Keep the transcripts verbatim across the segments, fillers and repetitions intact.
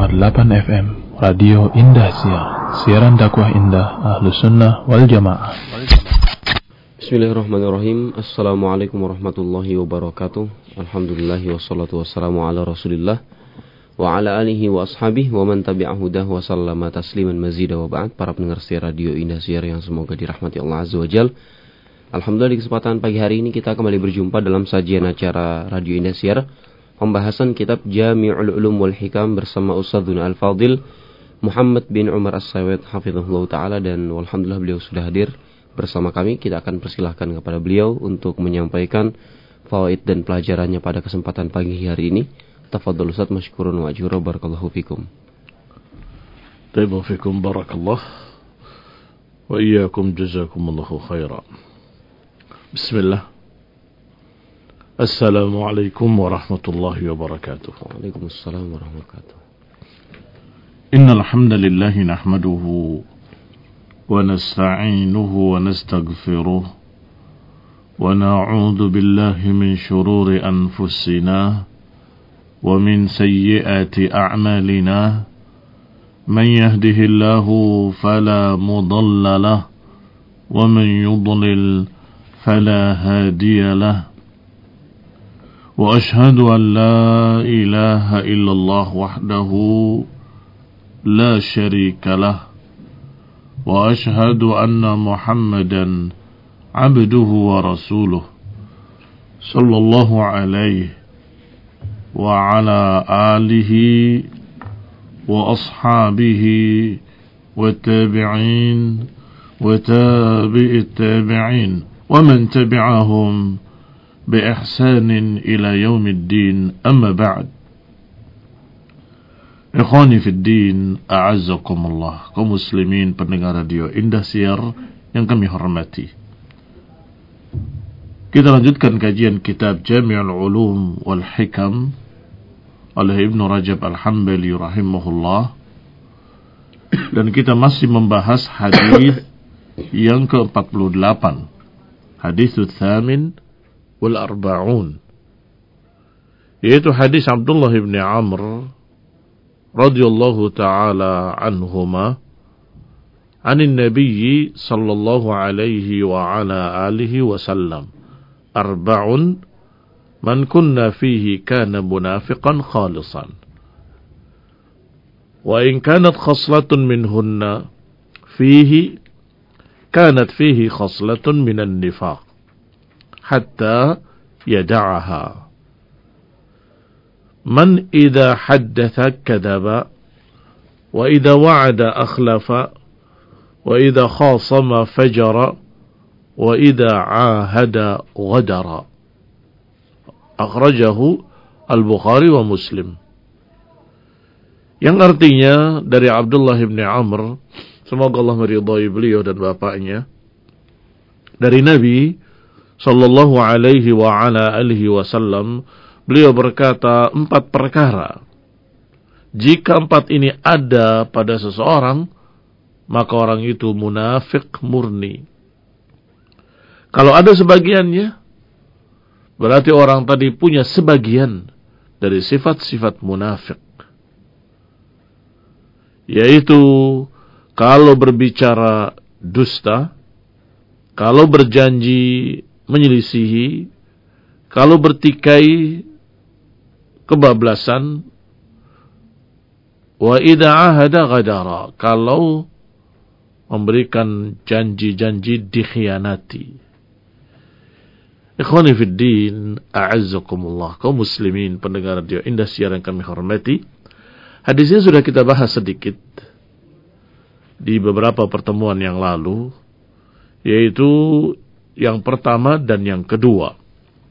koma delapan F M Radio Indah Siar, siaran dakwah indah Ahlus Sunnah wal Jamaah. Bismillahirrahmanirrahim. Assalamualaikum warahmatullahi wabarakatuh. Alhamdulillah wassalatu wassalamu ala Rasulillah wa ala alihi wa ashabihi wa man tabi'ahu dah wa sallama tasliman mazida wa ba'd. Para pendengar setia Radio Indah Siar yang semoga dirahmati Allah Azza wa Jalla. Alhamdulillah, di kesempatan pagi hari ini kita kembali berjumpa dalam sajian acara Radio Indah Siar, pembahasan kitab Jami'ul Ulum wal Hikam bersama Ustadzuna Al-Fadil Muhammad bin Umar As-Sawed hafizahullah ta'ala, dan alhamdulillah beliau sudah hadir bersama kami. Kita akan persilahkan kepada beliau untuk menyampaikan fawaid dan pelajarannya pada kesempatan pagi hari ini. Tafadhol Ustaz, masykurun wa ajura, barakallahu fikum. Taibu fikum, barakallah wa iyyakum, jazakumullahu khairan. Bismillah. Assalamualaikum warahmatullahi wabarakatuh. Waalaikumsalam warahmatullahi wabarakatuh. Innal hamdalillah nahmaduhu wa nasta'inuhu wa nastaghfiruh wa na'udzu billahi min shururi anfusina wa min sayyiati a'malina. Man yahdihillahu fala mudilla lahu wa man yudlil فلا هادي له وأشهد أن لا إله إلا الله وحده لا شريك له وأشهد أن محمدا عبده ورسوله صلى الله عليه وعلى آله وأصحابه والتابعين وتابع التابعين ومن تبعهم بإحسان إلى يوم الدين. أما بعد. Ikhwani fi din, a'azzakumullah, kaum muslimin pendengar Radio Indah Siar yang kami hormati. Kita lanjutkan kajian kitab Jami'ul Ulum wal Hikam oleh Ibnu Rajab Al-Hambali rahimahullah, dan kita masih membahas hadis yang ke empat puluh delapan. Haditsul Thamin wal Arba'un, yaitu hadis Abdullah bin Amr radhiyallahu ta'ala anhuma anin Nabi sallallahu alaihi wa ala alihi wasallam, arba'un man kunna fihi kana munafiqan khalisan wa in kanat khaslatun minhunna fihi كانت فيه خصلة من النفاق حتى يدعها. من إذا حدث كذب وإذا وعد أخلف وإذا خاصم فجر وإذا عاهد غدر. أخرجه البخاري ومسلم. Yang artinya dari Abdullah bin Amr, semoga Allah meridhai beliau dan bapaknya, dari Nabi sallallahu alaihi wa ala alihi wasallam, beliau berkata, empat perkara, jika empat ini ada pada seseorang, maka orang itu munafik murni. Kalau ada sebagiannya, berarti orang tadi punya sebagian dari sifat-sifat munafik, yaitu kalau berbicara dusta, kalau berjanji menyelisihi, kalau bertikai kebablasan, wa idza ahada ghadara, kalau memberikan janji-janji dikhianati. Ikhwani fid din, a'azzakumullah, kaum muslimin pendengar Radio Indah Siar yang kami hormati, hadisnya sudah kita bahas sedikit di beberapa pertemuan yang lalu, yaitu yang pertama dan yang kedua.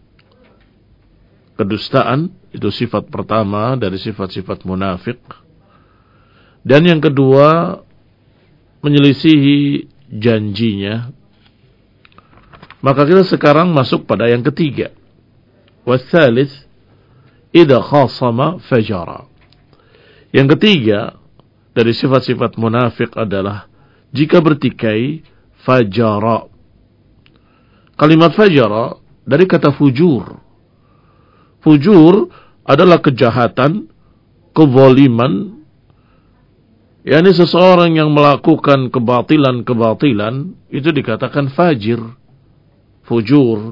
Kedustaan itu sifat pertama dari sifat-sifat munafik, dan yang kedua menyelisihi janjinya. Maka kita sekarang masuk pada yang ketiga. Watsalits idza khasama fajara. Yang ketiga dari sifat-sifat munafik adalah jika bertikai fajara. Kalimat fajara dari kata fujur. Fujur adalah kejahatan, kezaliman, yakni seseorang yang melakukan kebatilan-kebatilan itu dikatakan fajir, fujur.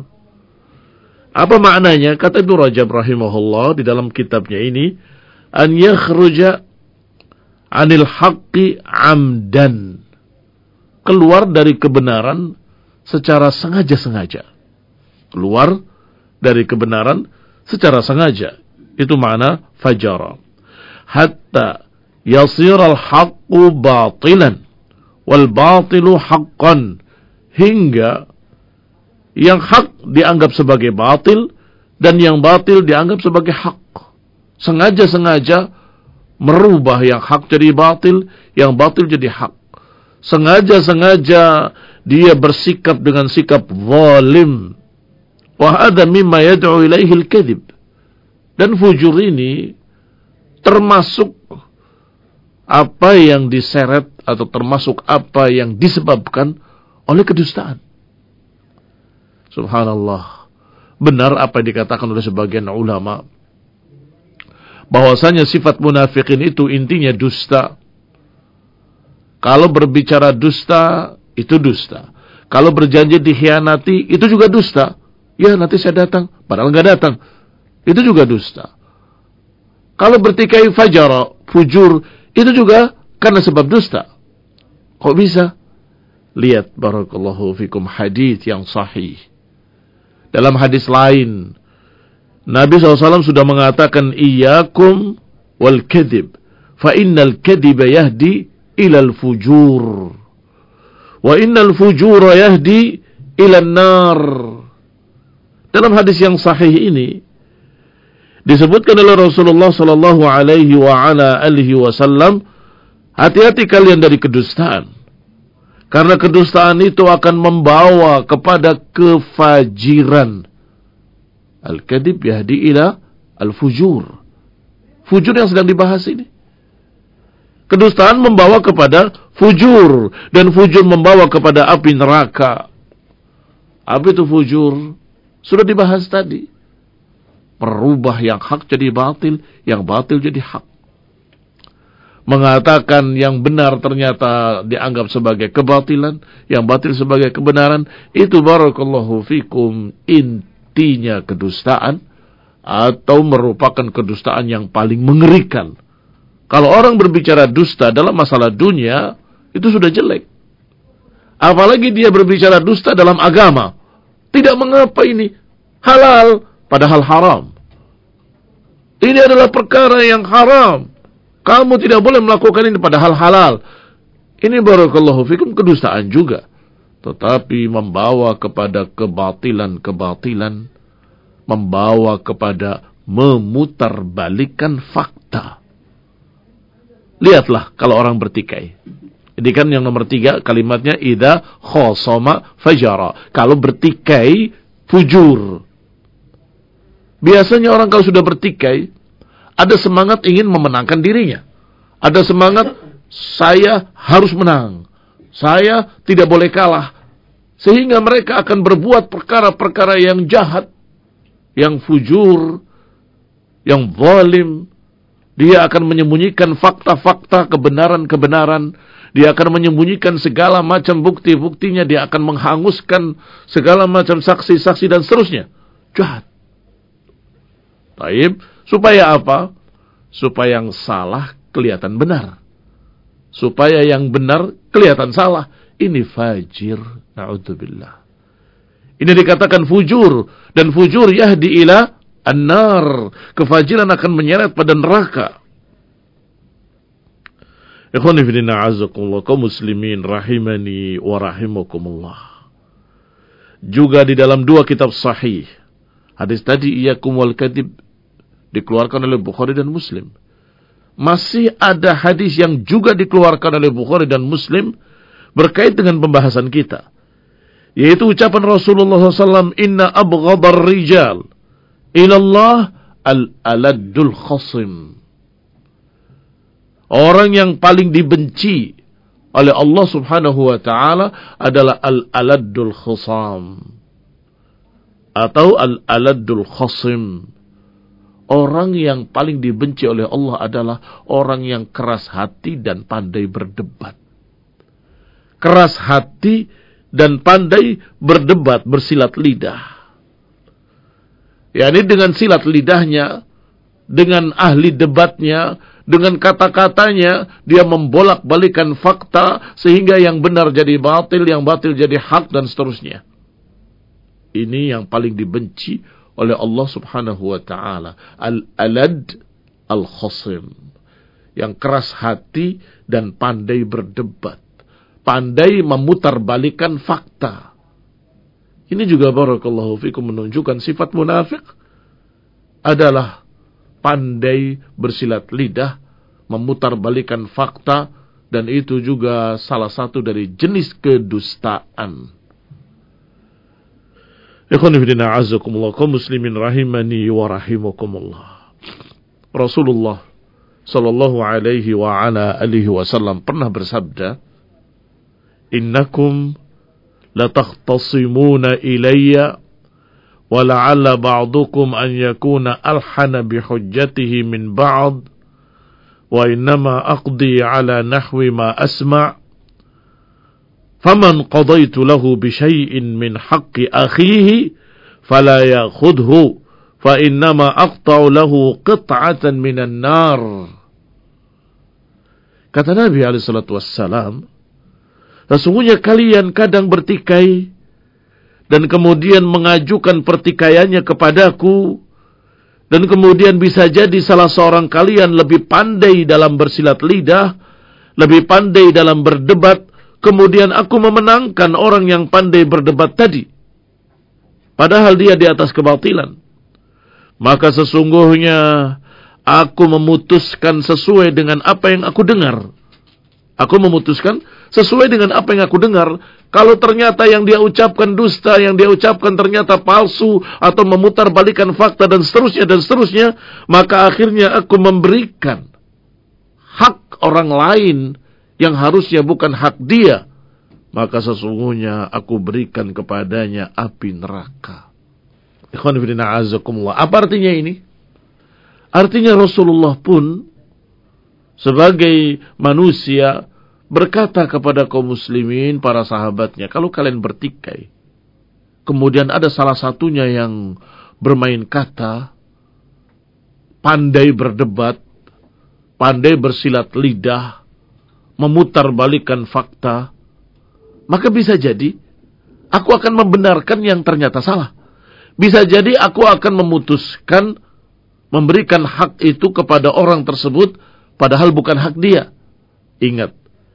Apa maknanya? Kata Ibnu Rajab rahimahullah di dalam kitabnya ini, an yakhruja anil haqqi amdan, keluar dari kebenaran secara sengaja-sengaja. Keluar dari kebenaran secara sengaja. Itu makna fajara. Hatta yasiral haqqu batilan wal batilu haqqan, hingga yang hak dianggap sebagai batil dan yang batil dianggap sebagai hak. Sengaja-sengaja merubah yang hak jadi batil, yang batil jadi hak. Sengaja-sengaja dia bersikap dengan sikap zalim. Wa hadza mimma yad'u ilaihi al-kadhib. Dan fujur ini termasuk apa yang diseret atau termasuk apa yang disebabkan oleh kedustaan. Subhanallah. Benar apa yang dikatakan oleh sebagian ulama, bahwasanya sifat munafikin itu intinya dusta. Kalau berbicara dusta, itu dusta. Kalau berjanji dikhianati, itu juga dusta. Ya, nanti saya datang, padahal nggak datang. Itu juga dusta. Kalau bertikai fajara, fujur, itu juga karena sebab dusta. Kok bisa? Lihat barakallahu fikum hadis yang sahih. Dalam hadis lain, Nabi shallallahu alaihi wasallam sudah mengatakan, iyyakum wal kadhib, fa innal kadhiba yahdi ilal fujur, wa innal fujura yahdi ilan nar. Dalam hadis yang sahih ini disebutkan oleh Rasulullah sallallahu alaihi wa ala alihi wasallam, hati-hati kalian dari kedustaan, karena kedustaan itu akan membawa kepada kefajiran. Al-kadhib yahdi ila al-fujur. Fujur yang sedang dibahas ini. Kedustaan membawa kepada fujur, dan fujur membawa kepada api neraka. Apa itu fujur? Sudah dibahas tadi. Merubah yang hak jadi batil, yang batil jadi hak. Mengatakan yang benar ternyata dianggap sebagai kebatilan, yang batil sebagai kebenaran. Itu barakallahu fikum intinya kedustaan, atau merupakan kedustaan yang paling mengerikan. Kalau orang berbicara dusta dalam masalah dunia, itu sudah jelek. Apalagi dia berbicara dusta dalam agama. Tidak mengapa ini halal, padahal haram. Ini adalah perkara yang haram. Kamu tidak boleh melakukan ini padahal halal. Ini barakallahu fikum kedustaan juga. Tetapi membawa kepada kebatilan-kebatilan, membawa kepada memutarbalikkan fakta. Lihatlah kalau orang bertikai. Ini kan yang nomor tiga kalimatnya, idza khosoma fajara. Kalau bertikai, fujur. Biasanya orang kalau sudah bertikai, ada semangat ingin memenangkan dirinya. Ada semangat, saya harus menang. Saya tidak boleh kalah. Sehingga mereka akan berbuat perkara-perkara yang jahat, yang fujur, yang zalim. Dia akan menyembunyikan fakta-fakta, kebenaran-kebenaran. Dia akan menyembunyikan segala macam bukti-buktinya. Dia akan menghanguskan segala macam saksi-saksi dan seterusnya. Jahat. Taib. Supaya apa? Supaya yang salah kelihatan benar. Supaya yang benar kelihatan salah. Ini fajir. Na'udzubillah. Ini dikatakan fujur. Dan fujur yahdi ila an-nar. Kefajiran akan menyeret pada neraka. Ikhwani fillah azakumullah, kaum muslimin rahimani wa rahimakumullah. Juga di dalam dua kitab sahih, hadis tadi iyyakum wal kadhib dikeluarkan oleh Bukhari dan Muslim. Masih ada hadis yang juga dikeluarkan oleh Bukhari dan Muslim berkait dengan pembahasan kita, yaitu ucapan Rasulullah sallallahu alaihi wasallam, inna abghadar rijal ilallah al-aladul khasim. Orang yang paling dibenci oleh Allah subhanahu wa ta'ala adalah al-aladul khusam, atau al-aladul khasim. orang yang paling dibenci oleh Allah adalah orang yang keras hati dan pandai berdebat. Keras hati dan pandai berdebat, bersilat lidah. yakni dengan silat lidahnya, dengan ahli debatnya, dengan kata-katanya, dia membolak-balikan fakta sehingga yang benar jadi batil, yang batil jadi hak, dan seterusnya. Ini yang paling dibenci oleh Allah subhanahu wa ta'ala. Al-alad al-khasim, yang keras hati dan pandai berdebat, pandai memutarbalikan fakta. Ini juga barakallahu fikum menunjukkan sifat munafik adalah pandai bersilat lidah, memutarbalikan fakta, dan itu juga salah satu dari jenis kedustaan. Ikhwan fillah a'azzakumullah, kaum muslimin rahimani wa rahimakumullah. Rasulullah sallallahu alaihi wa ala alihi wasallam pernah bersabda, "Innakum latakhtasimuna ilayya wa la'alla ba'dukum an yakuna alhana bihujjatihi min ba'd wa innama aqdi ala nahwi ma asma' faman qadaitu lahu bi syai'in min haqqi akhihi fala ya'khudhu fa innama aqta'u lahu qit'atan minan nar." Kata Nabi alaihi salatu wassalam, sesungguhnya kalian kadang bertikai dan kemudian mengajukan pertikaiannya kepadaku, dan kemudian bisa jadi salah seorang kalian lebih pandai dalam bersilat lidah, lebih pandai dalam berdebat, kemudian aku memenangkan orang yang pandai berdebat tadi, padahal dia di atas kebatilan. Maka sesungguhnya aku memutuskan sesuai dengan apa yang aku dengar. Aku memutuskan sesuai dengan apa yang aku dengar. Kalau ternyata yang dia ucapkan dusta, yang dia ucapkan ternyata palsu, atau memutarbalikan fakta, dan seterusnya, dan seterusnya, maka akhirnya aku memberikan hak orang lain yang harusnya bukan hak dia, maka sesungguhnya aku berikan kepadanya api neraka. Ikhwan fillah a'azzakumullah. Apa artinya ini? Artinya Rasulullah pun sebagai manusia berkata kepada kaum muslimin, para sahabatnya, kalau kalian bertikai, kemudian ada salah satunya yang bermain kata, pandai berdebat, pandai bersilat lidah, memutarbalikan fakta, maka bisa jadi aku akan membenarkan yang ternyata salah. Bisa jadi aku akan memutuskan memberikan hak itu kepada orang tersebut, padahal bukan hak dia. Ingat,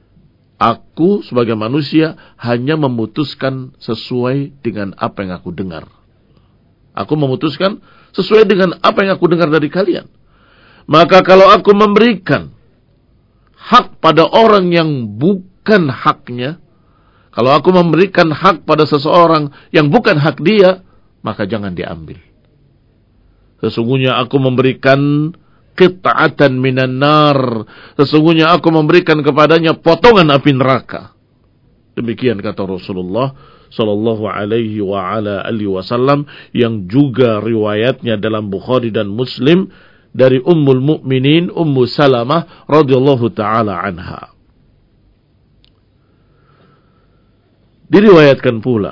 aku sebagai manusia hanya memutuskan sesuai dengan apa yang aku dengar. Aku memutuskan sesuai dengan apa yang aku dengar dari kalian. Maka kalau aku memberikan hak pada orang yang bukan haknya, kalau aku memberikan hak pada seseorang yang bukan hak dia, maka jangan diambil. Sesungguhnya aku memberikan qit'atan minan nar, sesungguhnya aku memberikan kepadanya potongan api neraka. Demikian kata Rasulullah sallallahu alaihi wa ala alihi wasallam, yang juga riwayatnya dalam Bukhari dan Muslim dari Ummul Mukminin Ummu Salamah radhiyallahu taala anha. Diriwayatkan pula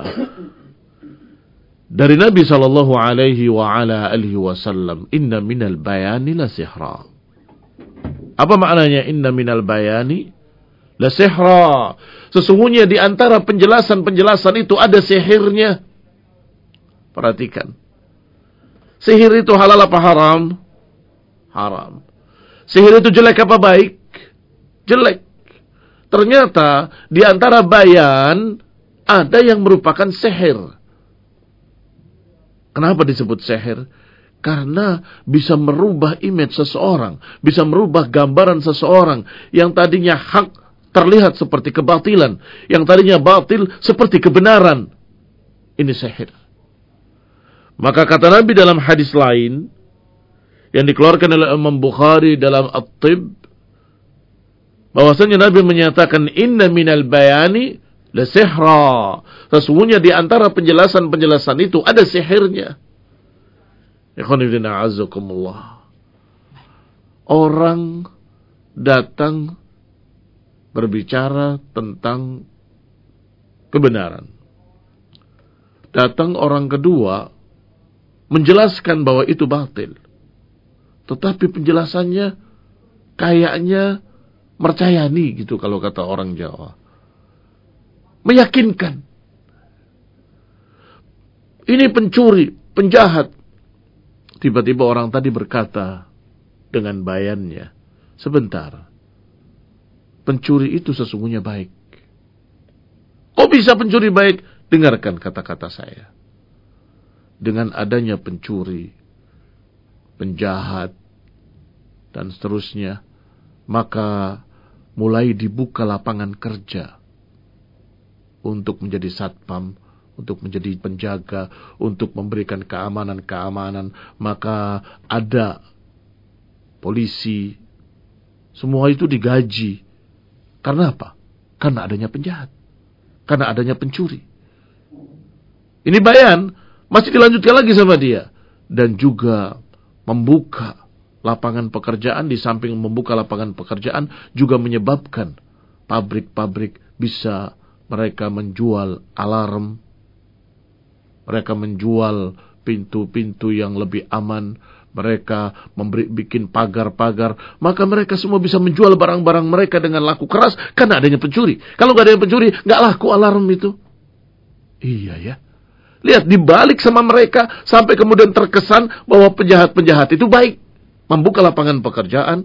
dari Nabi sallallahu alaihi wa ala alihi wasallam, inna minal bayani la sihra. Apa maknanya inna minal bayani la sihra? Sesungguhnya di antara penjelasan-penjelasan itu ada sihirnya. Perhatikan. Sihir itu halal apa haram? Haram. Sihir itu jelek apa baik? Jelek. Ternyata di antara bayan ada yang merupakan sihir. Kenapa disebut sihir? Karena bisa merubah image seseorang, bisa merubah gambaran seseorang yang tadinya hak terlihat seperti kebatilan, yang tadinya batil seperti kebenaran. Ini sihir. Maka kata Nabi dalam hadis lain yang dikeluarkan oleh Imam Bukhari dalam At-Tib, bahwasanya Nabi menyatakan inna minal bayani la sihra. Sesungguhnya di antara penjelasan-penjelasan itu ada sihirnya. Ikhwanifidina azakumullah. Orang datang berbicara tentang kebenaran. Datang orang kedua menjelaskan bahwa itu batil. Tetapi penjelasannya kayaknya mercayani gitu kalau kata orang Jawa. Meyakinkan. Ini pencuri, penjahat. Tiba-tiba orang tadi berkata dengan bayannya, sebentar, pencuri itu sesungguhnya baik. Kok bisa pencuri baik? Dengarkan kata-kata saya. Dengan adanya pencuri, penjahat, dan seterusnya, maka mulai dibuka lapangan kerja untuk menjadi satpam, untuk menjadi penjaga, untuk memberikan keamanan-keamanan. Maka ada polisi, semua itu digaji. Karena apa? Karena adanya penjahat, karena adanya pencuri. Ini bayan, masih dilanjutkan lagi sama dia. Dan juga membuka lapangan pekerjaan, di samping membuka lapangan pekerjaan, juga menyebabkan pabrik-pabrik bisa mereka menjual alarm, mereka menjual pintu-pintu yang lebih aman, mereka memberi bikin pagar-pagar, maka mereka semua bisa menjual barang-barang mereka dengan laku keras karena adanya pencuri. Kalau nggak ada yang pencuri, nggak laku alarm itu. Iya ya. Lihat, dibalik sama mereka sampai kemudian terkesan bahwa penjahat-penjahat itu baik, membuka lapangan pekerjaan,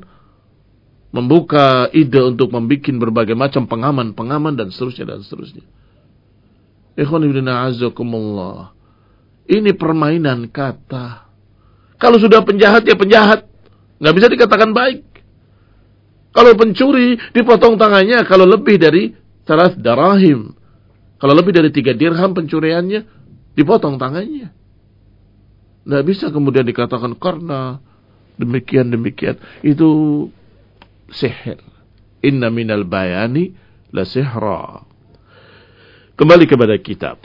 membuka ide untuk membuat berbagai macam pengaman-pengaman dan seterusnya dan seterusnya. Ikhwanifidina azakumullah. Ini permainan kata. Kalau sudah penjahat ya penjahat, nggak bisa dikatakan baik. Kalau pencuri dipotong tangannya kalau lebih dari salas darahim. Kalau lebih dari tiga dirham pencuriannya, dipotong tangannya. Nggak bisa kemudian dikatakan karena demikian demikian itu sihir. Inna minal bayani la sihra. Kembali kepada kitab.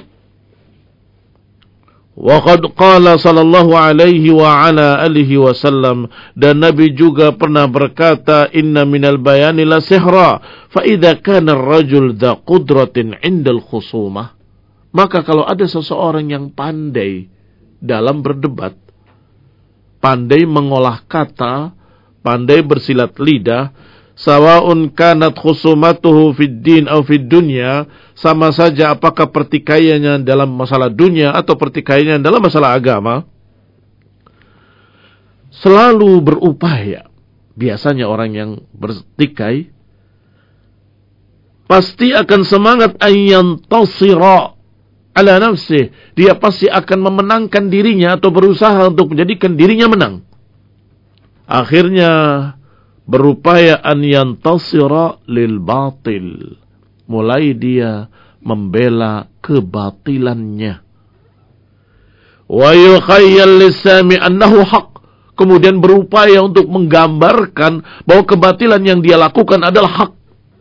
Wa qad qala sallallahu alaihi wa ala alihi wasallam, dan Nabi juga pernah berkata, inna minal bayani la sihra, fa idza kana ar-rajul dha qudratin 'inda al-khusumah, maka kalau ada seseorang yang pandai dalam berdebat, pandai mengolah kata, pandai bersilat lidah, sawa'un kanat khusumatuhu fid din aw fid dunya, sama saja apakah pertikaiannya dalam masalah dunia atau pertikaiannya dalam masalah agama, selalu berupaya. Biasanya orang yang bertikai pasti akan semangat ayyan tasira ala nafsih, dia pasti akan memenangkan dirinya atau berusaha untuk menjadikan dirinya menang. Akhirnya berupaya an yantasira lil batil, mulai dia membela kebatilannya. Wa yukhayyal lisami annahu haq, kemudian berupaya untuk menggambarkan bahwa kebatilan yang dia lakukan adalah hak.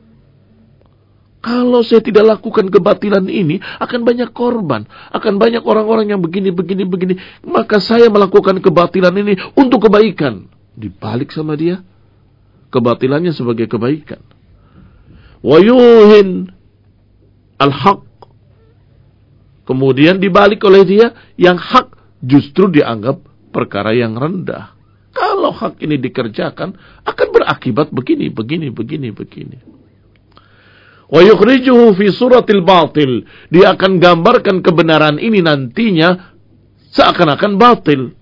Kalau saya tidak lakukan kebatilan ini, akan banyak korban, akan banyak orang-orang yang begini, begini, begini. Maka saya melakukan kebatilan ini untuk kebaikan. Dibalik sama dia, kebatilannya sebagai kebaikan. Wa yuhin al-haq, kemudian dibalik oleh dia, yang hak justru dianggap perkara yang rendah. Kalau hak ini dikerjakan, akan berakibat begini, begini, begini, begini. Wa yukhrijuhu fi suratil batil, dia akan gambarkan kebenaran ini nantinya seakan-akan batil.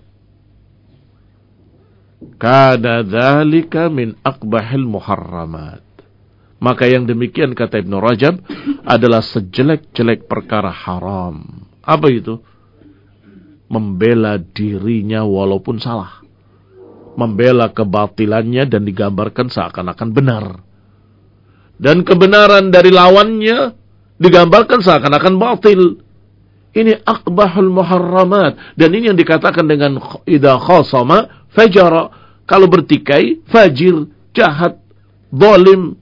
Kana dzalika min aqbahil muharramat, maka yang demikian kata Ibnu Rajab adalah sejelek-jelek perkara haram. Apa itu? Membela dirinya walaupun salah, membela kebatilannya dan digambarkan seakan-akan benar, dan kebenaran dari lawannya digambarkan seakan-akan batil. Ini aqbahul muharramat, dan ini yang dikatakan dengan idza khasama fajara, kalau bertikai fajir, jahat, zalim.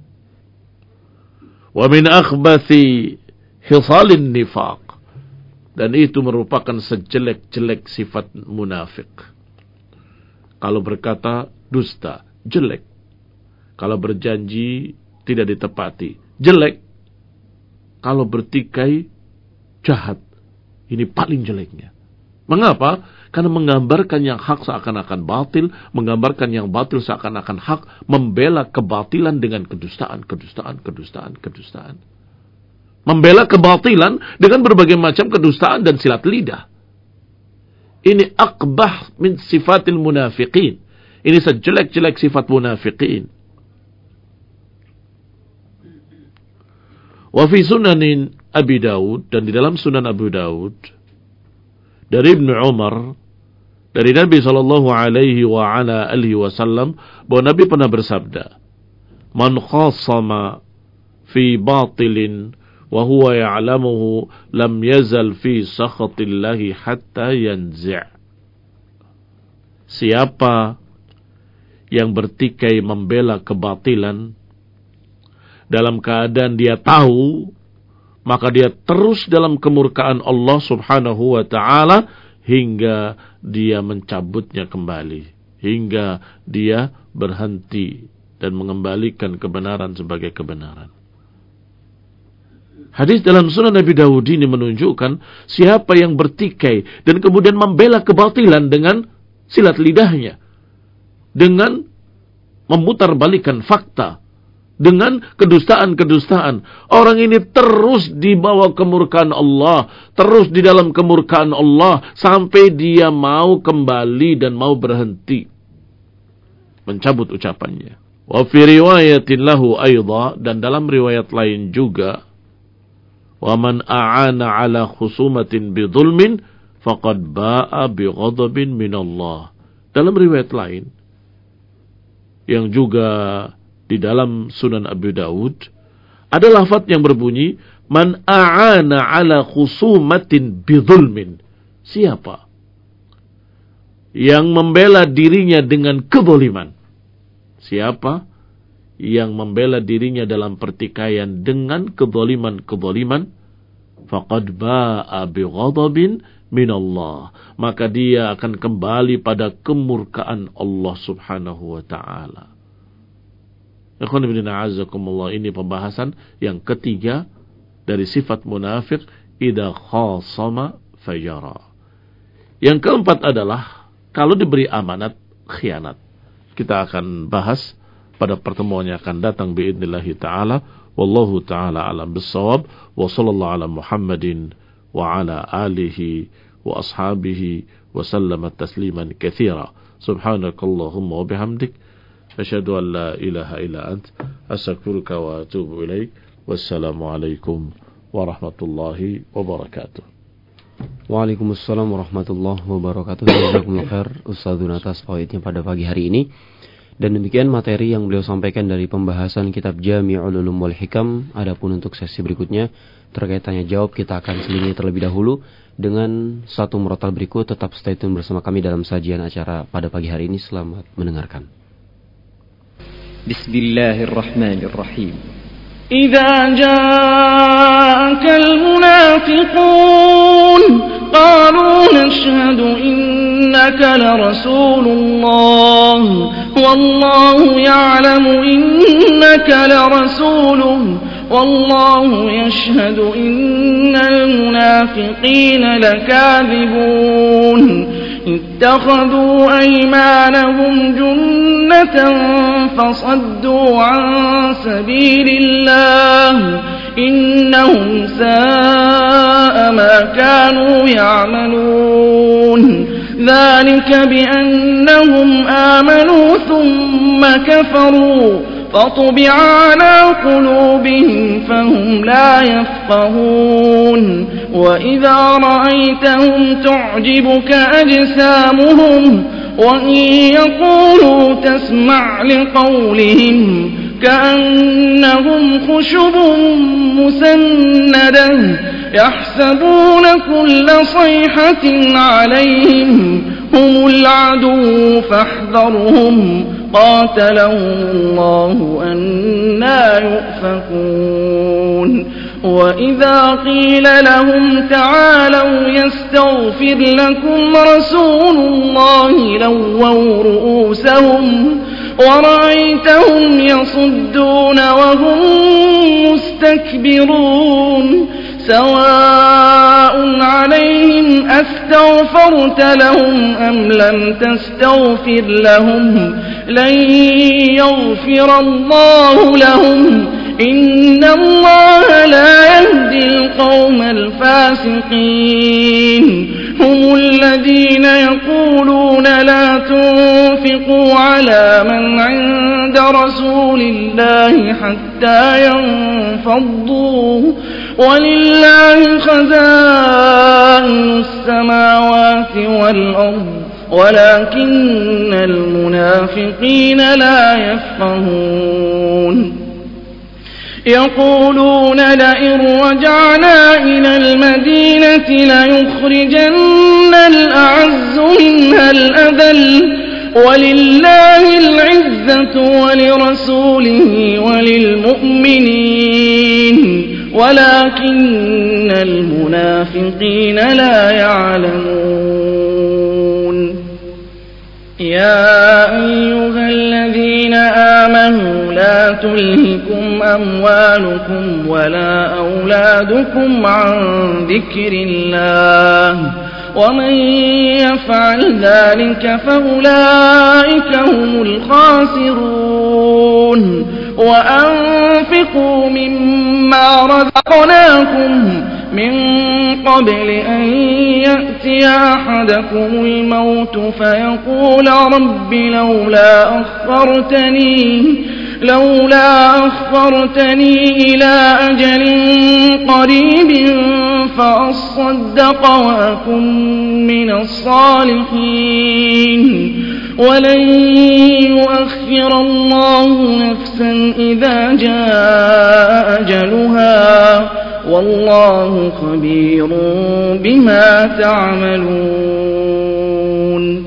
Wa min akhbathi hisalin nifaq, Dan itu merupakan sejelek-jelek sifat munafik. Kalau berkata dusta, jelek. Kalau berjanji tidak ditepati, jelek. Kalau bertikai, jahat. Ini paling jeleknya. Mengapa? Karena menggambarkan yang hak seakan-akan batil, menggambarkan yang batil seakan-akan hak, membela kebatilan dengan kedustaan, kedustaan, kedustaan, kedustaan. Membela kebatilan dengan berbagai macam kedustaan dan silat lidah. Ini akbah min sifatil munafiqin. Ini sejelek-jelek sifat munafiqin. Wa fi sunanin Abi Dawud, dan di dalam sunan Abu Dawud, dari Ibnu Umar, dari Nabi sallallahu alaihi wa ala alihi wasallam, bahwa Nabi pernah bersabda, "Man khasama fi batilin wa huwa ya'lamuhu lam yazal fi sakhatillahi hatta yanzi'." Siapa yang bertikai membela kebatilan dalam keadaan dia tahu, maka dia terus dalam kemurkaan Allah subhanahu wa ta'ala hingga dia mencabutnya kembali, hingga dia berhenti dan mengembalikan kebenaran sebagai kebenaran. Hadis dalam Sunan Abi Dawud ini menunjukkan siapa yang bertikai dan kemudian membela kebatilan dengan silat lidahnya, dengan memutarbalikkan fakta, dengan kedustaan-kedustaan. Orang ini terus dibawa kemurkaan Allah, terus di dalam kemurkaan Allah, sampai dia mau kembali dan mau berhenti, mencabut ucapannya. Wa fi riwayatin lahu aidha, dan dalam riwayat lain juga, wa man a'ana ala khusumatin bidzulmin faqad ba'a bighadabin minallah. Dalam riwayat lain yang juga di dalam Sunan Abu Dawud, ada lafaz yang berbunyi, man a'ana ala khusumatin bidzulmin. Siapa yang membela dirinya dengan kezaliman? Siapa yang membela dirinya dalam pertikaian dengan kezaliman-kezaliman, faqad ba'a bighadabin minallah, maka dia akan kembali pada kemurkaan Allah subhanahu wa ta'ala. Ikhwan fillah a'azzakumullah, ini pembahasan yang ketiga dari sifat munafik, idza khasama fajara. Yang keempat adalah kalau diberi amanat, khianat. Kita akan bahas pada pertemuan yang akan datang biidznillah taala. Wallahu taala alam bissawab. Wa sallallahu ala Muhammadin wa ala alihi wa ashabihi wa sallama tasliman katsira. Subhanakallahumma wa bihamdik, asyhadu an la ilaha illa ant, astaghfiruka wa atubu ilaik. Wassalamu alaikum warahmatullahi wabarakatuh. Waalaikumsalam warahmatullahi wabarakatuh. Jazakumullah khair Ustadzuna atas fawaidnya pada pagi hari ini. Dan demikian materi yang beliau sampaikan dari pembahasan kitab Jami'ul Ulum wal Hikam. Adapun untuk sesi berikutnya terkait tanya jawab, kita akan selingi terlebih dahulu dengan satu murotal berikut. Tetap stay tune bersama kami dalam sajian acara pada pagi hari ini. Selamat mendengarkan. Bismillahirrahmanirrahim. إذا جاءك المنافقون قالوا نشهد إنك لرسول الله والله يعلم إنك لرسوله والله يشهد إن المنافقين لكاذبون اتخذوا أيمانهم جنة فصدوا عن سبيل الله إنهم ساء ما كانوا يعملون ذلك بأنهم آمنوا ثم كفروا فطبع على قلوبهم فهم لا يفقهون وإذا رأيتهم تعجبك أجسامهم وإن يقولوا تسمع لقولهم كأنهم خشب مسندة يحسبون كل صيحة عليهم هم العدو فاحذرهم قاتلهم الله أنى يؤفكون وإذا قيل لهم تعالوا يستغفر لكم رسول الله لووا رؤوسهم ورأيتهم يصدون وهم مستكبرون سواء عليهم أستغفرت لهم أم لم تستغفر لهم لن يغفر الله لهم إن الله لا يهدي القوم الفاسقين هم الذين يقولون لا تنفقوا على من عند رسول الله حتى ينفضوا ولله خزائن السماوات والأرض ولكن المنافقين لا يفقهون يقولون لئن رجعنا إلى المدينة ليخرجن الأعز منها الأذل ولله العزة ولرسوله وللمؤمنين ولكن المنافقين لا يعلمون يا أيها الذين آمنوا لا تلهكم أموالكم ولا أولادكم عن ذكر الله ومن يفعل ذلك فأولئك هم الخاسرون وأنفقوا مما رزقناكم من قبل أن يأتي أحدكم الموت فيقول رب لولا أخرتني لولا أخرتني إلى أجل قريب فأصدق وأكن من الصالحين ولن يؤخر الله نفسا إذا جاء أجلها والله خبير بما تعملون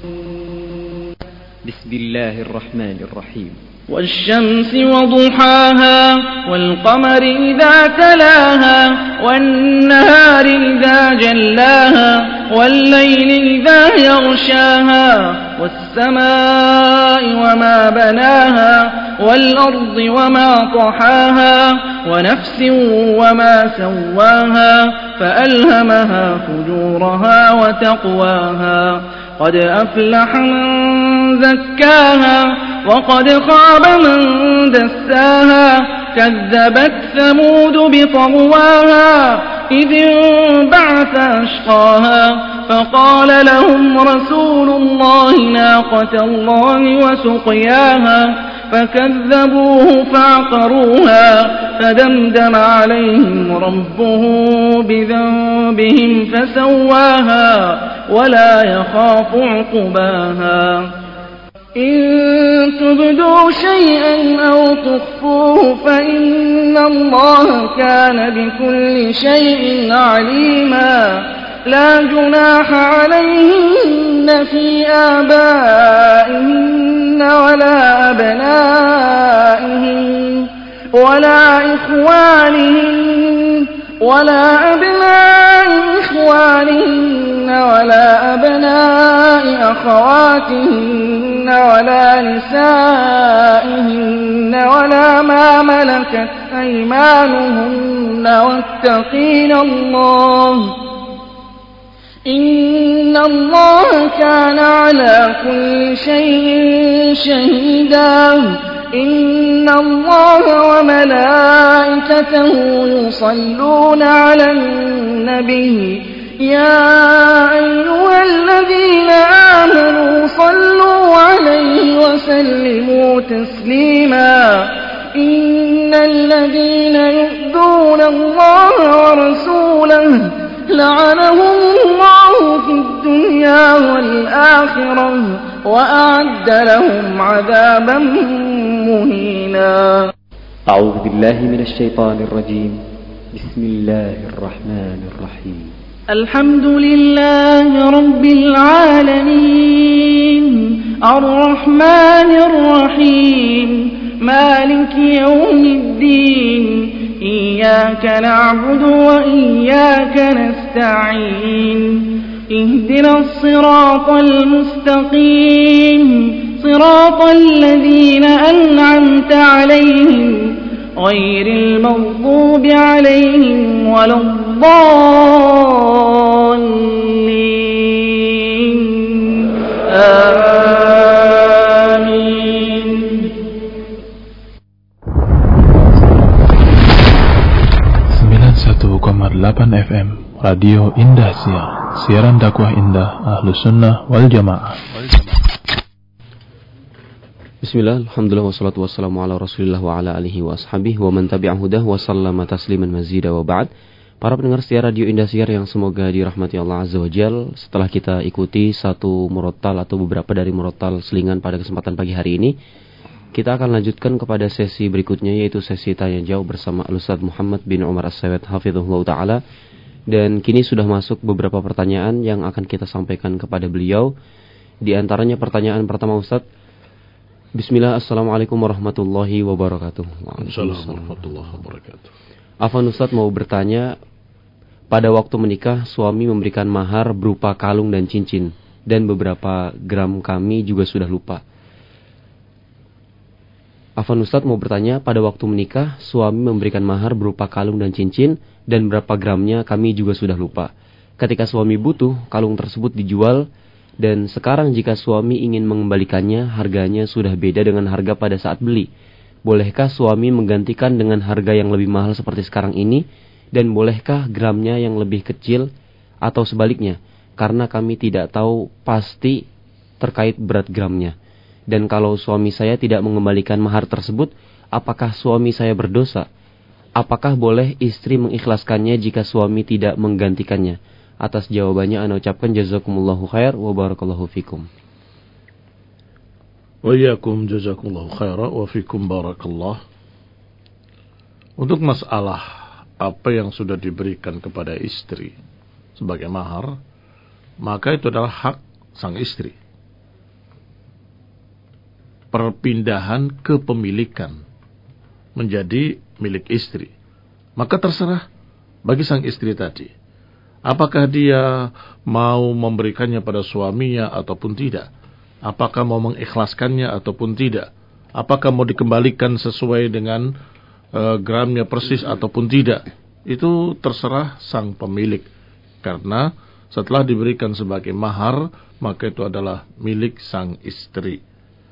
بسم الله الرحمن الرحيم والشمس وضحاها والقمر إذا تلاها والنهار إذا جلاها والليل إذا يغشاها والسماء وما بناها والأرض وما طحاها ونفس وما سواها فألهمها فجورها وتقواها قد أفلح من زكاها وقد خاب من دساها كذبت ثمود بطغواها إذ انبعث أشقاها فقال لهم رسول الله ناقة الله وسقياها فكذبوه فعقروها فدمدم عليهم ربه بذنبهم فسواها ولا يخاف عقباها إن تبدوا شيئا أو تخفوه فإن الله كان بكل شيء عليما لا جناح عليهن في آبائهن ولا أبنائهن ولا إخوانهن ولا أبناء إخوانهن ولا أبناء أخواتهن ولا نسائهن ولا ما ملكت أيمانهن واتقين الله إن الله كان على كل شيء شهيدا إن الله وملائكته يصلون على النبي يا أيها الذين آمنوا صلوا عليه وسلموا تسليما إن الذين يؤذون الله ورسوله لعنهم الله في الدنيا والآخرة وأعد لهم عذابا مهينا. أعوذ بالله من الشيطان الرجيم. بسم الله الرحمن الرحيم. الحمد لله رب العالمين الرحمن الرحيم مالك يوم الدين إياك نعبد وإياك نستعين اهدنا الصراط المستقيم صراط الذين أنعمت عليهم غير المغضوب عليهم ولا الضالين آمين. sembilan puluh satu koma delapan F M Radio Indah Siar, siaran dakwah indah Ahlus Sunnah wal Jamaah. Bismillah, alhamdulillah, wassalatu wassalamu ala rasulillah wa ala alihi wa ashabihi wa man tabi'ahudah wa sallama tasliman mazida wa ba'd. Para pendengar setia Radio Indah Siar yang semoga dirahmati Allah Azza wa Jal, setelah kita ikuti satu murotal atau beberapa dari murotal selingan pada kesempatan pagi hari ini, kita akan lanjutkan kepada sesi berikutnya, yaitu sesi tanya jawab bersama Al-Ustaz Muhammad bin Umar As-Sawet hafizahullah ta'ala. Dan kini sudah masuk beberapa pertanyaan yang akan kita sampaikan kepada beliau. Di antaranya pertanyaan pertama, Ustaz. Bismillah, assalamualaikum warahmatullahi wabarakatuh. Waalaikumsalam warahmatullahi wabarakatuh. Afwan, Ustaz mau bertanya, pada waktu menikah suami memberikan mahar berupa kalung dan cincin, dan beberapa gram kami juga sudah lupa. Afwan, Ustaz mau bertanya, pada waktu menikah suami memberikan mahar berupa kalung dan cincin, dan berapa gramnya kami juga sudah lupa. Ketika suami butuh, kalung tersebut dijual. Dan sekarang jika suami ingin mengembalikannya, harganya sudah beda dengan harga pada saat beli. Bolehkah suami menggantikan dengan harga yang lebih mahal seperti sekarang ini? Dan bolehkah gramnya yang lebih kecil atau sebaliknya? Karena kami tidak tahu pasti terkait berat gramnya. Dan kalau suami saya tidak mengembalikan mahar tersebut, apakah suami saya berdosa? Apakah boleh istri mengikhlaskannya jika suami tidak menggantikannya? Atas jawabannya ana ucapkan jazakumullahu khair wa barakallahu fikum. Wa iyyakum jazakumullahu khaira wa fikum barakallah. Untuk masalah apa yang sudah diberikan kepada istri sebagai mahar, maka itu adalah hak sang istri. Perpindahan kepemilikan menjadi milik istri, maka terserah bagi sang istri tadi. Apakah dia mau memberikannya pada suaminya ataupun tidak? Apakah mau mengikhlaskannya ataupun tidak? Apakah mau dikembalikan sesuai dengan uh, gramnya persis ataupun tidak? Itu terserah sang pemilik. Karena setelah diberikan sebagai mahar, maka itu adalah milik sang istri.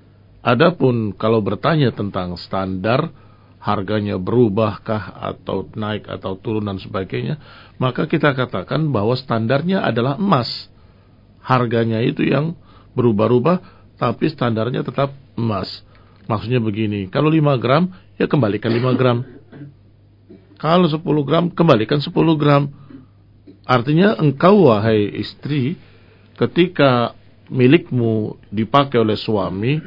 Adapun kalau bertanya tentang standar, harganya berubahkah atau naik atau turun dan sebagainya, maka kita katakan bahwa standarnya adalah emas. Harganya itu yang berubah-ubah, tapi standarnya tetap emas. Maksudnya begini, kalau lima gram, ya kembalikan lima gram. Kalau sepuluh gram, kembalikan sepuluh gram. Artinya engkau, wahai istri, ketika milikmu dipakai oleh suami,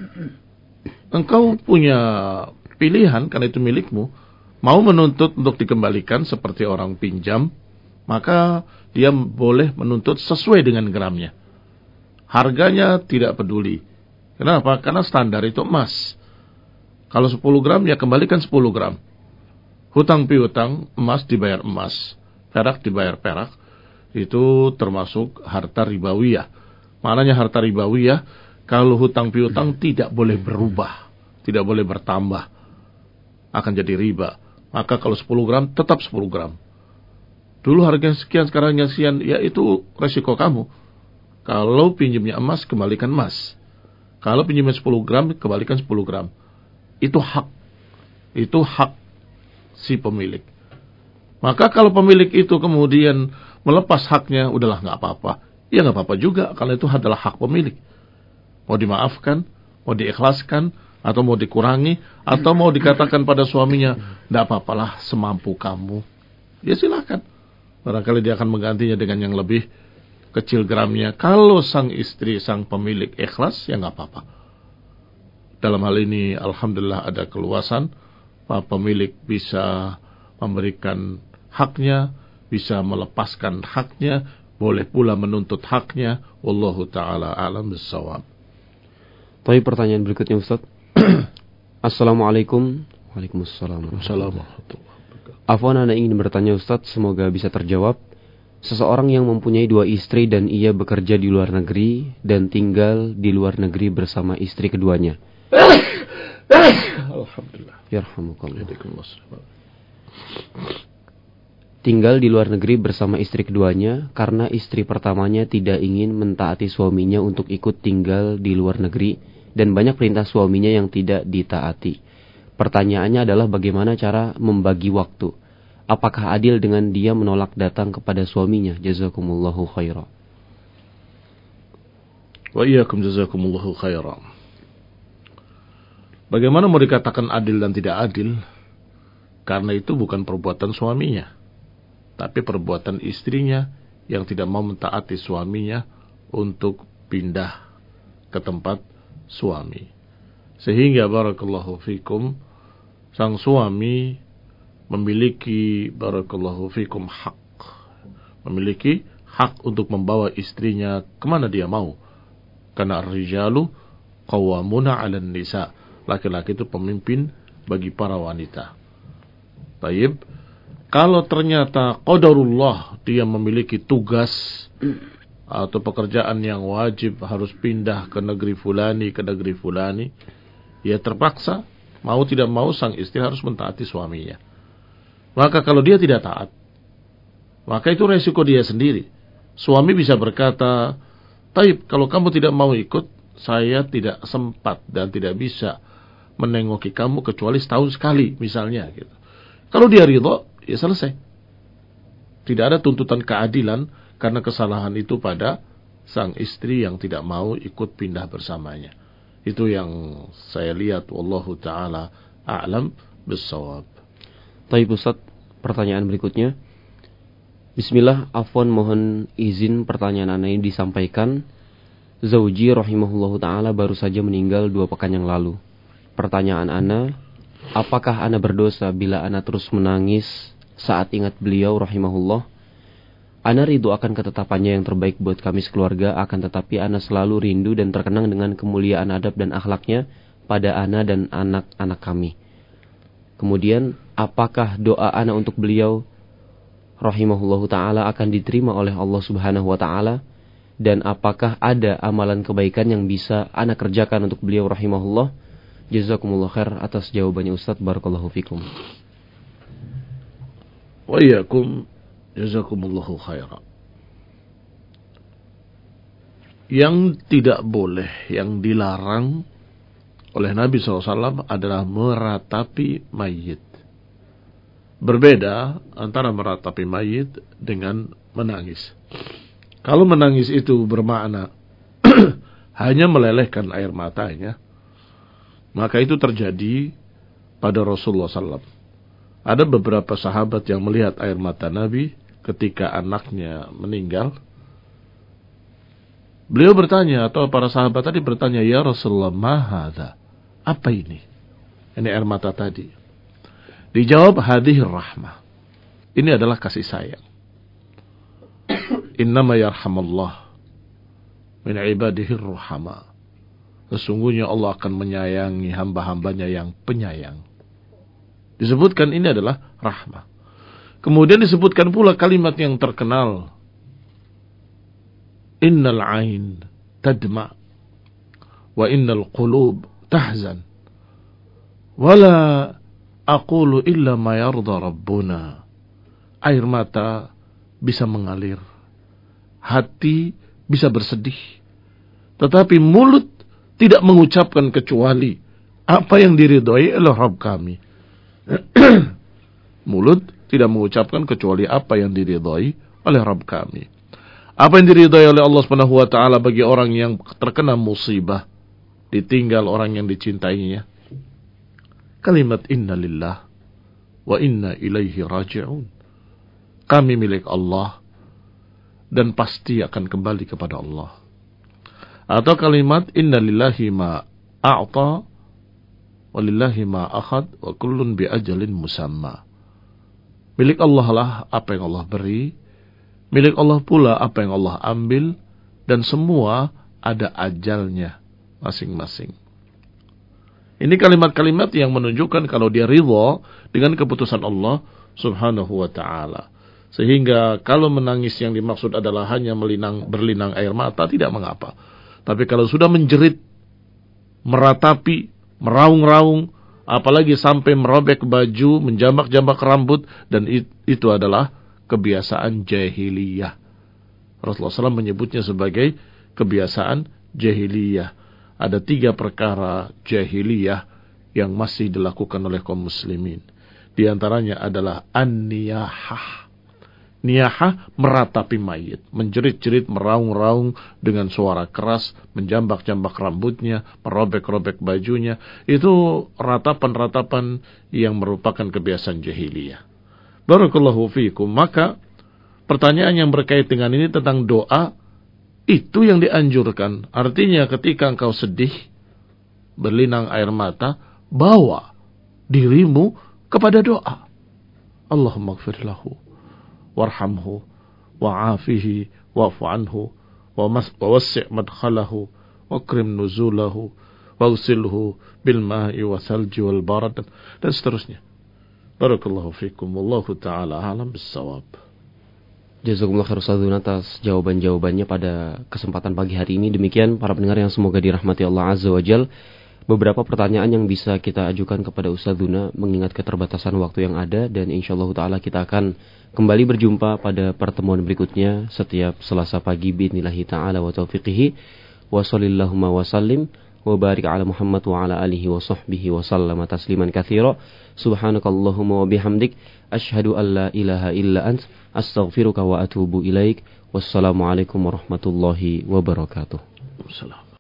engkau punya pilihan, karena itu milikmu, mau menuntut untuk dikembalikan seperti orang pinjam, maka dia boleh menuntut sesuai dengan gramnya. Harganya tidak peduli. Kenapa? Karena standar itu emas. Kalau sepuluh gram, ya kembalikan sepuluh gram. Hutang piutang, emas dibayar emas, perak dibayar perak. Itu termasuk harta ribawiyah. Maknanya harta ribawiyah, kalau hutang piutang tidak boleh berubah, tidak boleh bertambah, akan jadi riba. Maka kalau sepuluh gram, tetap sepuluh gram. Dulu harganya sekian, sekarang sekian, ya itu resiko kamu. Kalau pinjamnya emas, kembalikan emas. Kalau pinjamnya sepuluh gram, kembalikan sepuluh gram. Itu hak. Itu hak si pemilik. Maka kalau pemilik itu kemudian melepas haknya, udahlah nggak apa-apa. Ya nggak apa-apa juga, karena itu adalah hak pemilik. Mau dimaafkan, mau diikhlaskan, atau mau dikurangi, atau mau dikatakan pada suaminya, tidak apa-apalah semampu kamu, ya silakan. Barangkali dia akan menggantinya dengan yang lebih kecil gramnya. Kalau sang istri, sang pemilik ikhlas, ya nggak apa-apa. Dalam hal ini, alhamdulillah ada keluasan, Pak pemilik bisa memberikan haknya, bisa melepaskan haknya, boleh pula menuntut haknya. Wallahu ta'ala a'lam bissawab. Tapi pertanyaan berikutnya, Ustaz. Assalamualaikum. Waalaikumsalam. Assalamualaikum warahmatullahi wabarakatuh. Afwan, Anda ingin bertanya Ustadz, semoga bisa terjawab. Seseorang yang mempunyai dua istri dan ia bekerja di luar negeri dan tinggal di luar negeri bersama istri keduanya. Alhamdulillah. Yarhamukallah. Tinggal di luar negeri bersama istri keduanya karena istri pertamanya tidak ingin mentaati suaminya untuk ikut tinggal di luar negeri dan banyak perintah suaminya yang tidak ditaati. Pertanyaannya adalah bagaimana cara membagi waktu? Apakah adil dengan dia menolak datang kepada suaminya? Jazakumullahu khairan. Wa iyyakum jazakumullahu khairan. Bagaimana mau dikatakan adil dan tidak adil? Karena itu bukan perbuatan suaminya, tapi perbuatan istrinya yang tidak mau mentaati suaminya untuk pindah ke tempat suami. Sehingga barakallahu fikum, sang suami memiliki barakallahu fikum hak. Memiliki hak untuk membawa istrinya kemana dia mau. Karena ar-rijalu qawwamuna 'alan nisa. Laki-laki itu pemimpin bagi para wanita. Baik. Kalau ternyata qadarullah dia memiliki tugas atau pekerjaan yang wajib harus pindah ke negeri fulani, ke negeri fulani, ya terpaksa, mau tidak mau sang istri harus mentaati suaminya. Maka kalau dia tidak taat, maka itu resiko dia sendiri. Suami bisa berkata, "Taib, kalau kamu tidak mau ikut, saya tidak sempat dan tidak bisa menengoki kamu kecuali setahun sekali," misalnya gitu. Kalau dia ridho, ya selesai. Tidak ada tuntutan keadilan karena kesalahan itu pada sang istri yang tidak mau ikut pindah bersamanya. Itu yang saya lihat, wallahu ta'ala a'lam bissawab. Baik Ustaz, pertanyaan berikutnya. Bismillah, afwan, mohon izin pertanyaan Ana ini disampaikan. Zauji rahimahullahu ta'ala baru saja meninggal dua pekan yang lalu. Pertanyaan Ana, apakah Ana berdosa bila Ana terus menangis saat ingat beliau rahimahullah? Ana ridho akan ketetapannya yang terbaik buat kami sekeluarga, akan tetapi Ana selalu rindu dan terkenang dengan kemuliaan adab dan akhlaknya pada Ana dan anak-anak kami. Kemudian, apakah doa Ana untuk beliau rahimahullahu ta'ala akan diterima oleh Allah subhanahu wa ta'ala? Dan apakah ada amalan kebaikan yang bisa Ana kerjakan untuk beliau rahimahullah? Jazakumullah khair atas jawabannya Ustaz, barakallahu fikum. Wa iyyakum jazakumullahu khairan. Yang tidak boleh, yang dilarang oleh Nabi shallallahu alaihi wasallam adalah meratapi mayit. Berbeda antara meratapi mayit dengan menangis. Kalau menangis itu bermakna hanya melelehkan air matanya, maka itu terjadi pada Rasulullah shallallahu alaihi wasallam. Ada beberapa sahabat yang melihat air mata Nabi ketika anaknya meninggal. Beliau bertanya, atau para sahabat tadi bertanya, "Ya Rasulullah, ma hadza?" Apa ini? Ini air mata tadi. Dijawab, hadhir rahmah. Ini adalah kasih sayang. Innama yarhamallah min ibadihi ruhama. Sesungguhnya Allah akan menyayangi hamba-hambanya yang penyayang. Disebutkan ini adalah rahmah. Kemudian disebutkan pula kalimat yang terkenal. Innal ain tadma wa innal qulub tahzan wala aqulu illa ma yarda rabbuna. Air mata bisa mengalir, hati bisa bersedih, tetapi mulut tidak mengucapkan kecuali apa yang diridhoi oleh Rabb kami. Mulut tidak mengucapkan kecuali apa yang diridhoi oleh Rabb kami. Apa yang diridhoi oleh Allah Subhanahu wa taala bagi orang yang terkena musibah, ditinggal orang yang dicintainya. Kalimat inna lillah wa inna ilaihi raji'un. Kami milik Allah dan pasti akan kembali kepada Allah. Atau kalimat inna lillahi ma a'ta wa lillahi ma akhad wa kullun bi ajalin musamma. Milik Allah lah apa yang Allah beri, milik Allah pula apa yang Allah ambil, dan semua ada ajalnya masing-masing. Ini kalimat-kalimat yang menunjukkan kalau dia ridha dengan keputusan Allah Subhanahu wa ta'ala. Sehingga kalau menangis yang dimaksud adalah hanya melinang, berlinang air mata, tidak mengapa. Tapi kalau sudah menjerit, meratapi, meraung-raung, apalagi sampai merobek baju, menjambak-jambak rambut, dan itu adalah kebiasaan jahiliyah. Rasulullah shallallahu alaihi wasallam menyebutnya sebagai kebiasaan jahiliyah. Ada tiga perkara jahiliyah yang masih dilakukan oleh kaum muslimin. Di antaranya adalah an-niyahah. Niyahah, meratapi mayit, menjerit-jerit, meraung-raung dengan suara keras, menjambak-jambak rambutnya, merobek-robek bajunya. Itu ratapan-ratapan yang merupakan kebiasaan jahiliyah. Barakallahu fiikum. Maka pertanyaan yang berkait dengan ini tentang doa, itu yang dianjurkan. Artinya ketika engkau sedih, berlinang air mata, bawa dirimu kepada doa. Allahumma ighfir lahu warhamhu wa'afihi wa'fu anhu wa wassi' madkhalahu wa akrim nuzulahu wa usilhu bil ma'i wa thalji wal barad, dan seterusnya. Barakallahu fikum, wallahu ta'ala a'lam bis-shawab. Jazakumullah khair Ustadzuna atas jawaban-jawabannya pada kesempatan pagi hari ini. Demikian para pendengar yang semoga dirahmati Allah Azza wa Jal. Beberapa pertanyaan yang bisa kita ajukan kepada Ustadzuna mengingat keterbatasan waktu yang ada, dan insyaallah ta'ala kita akan kembali berjumpa pada pertemuan berikutnya setiap Selasa pagi biidnillahi ta'ala wa taufiqihi. Wa sallallahumma wa sallim wa barik ala Muhammad wa ala alihi wa sahbihi wa sallama tasliman katsira. Subhanakallahumma wa bihamdik asyhadu an la ilaha illa ant astaghfiruka wa atubu ilaik. Wassalamualaikum warahmatullahi wabarakatuh. Wassalam.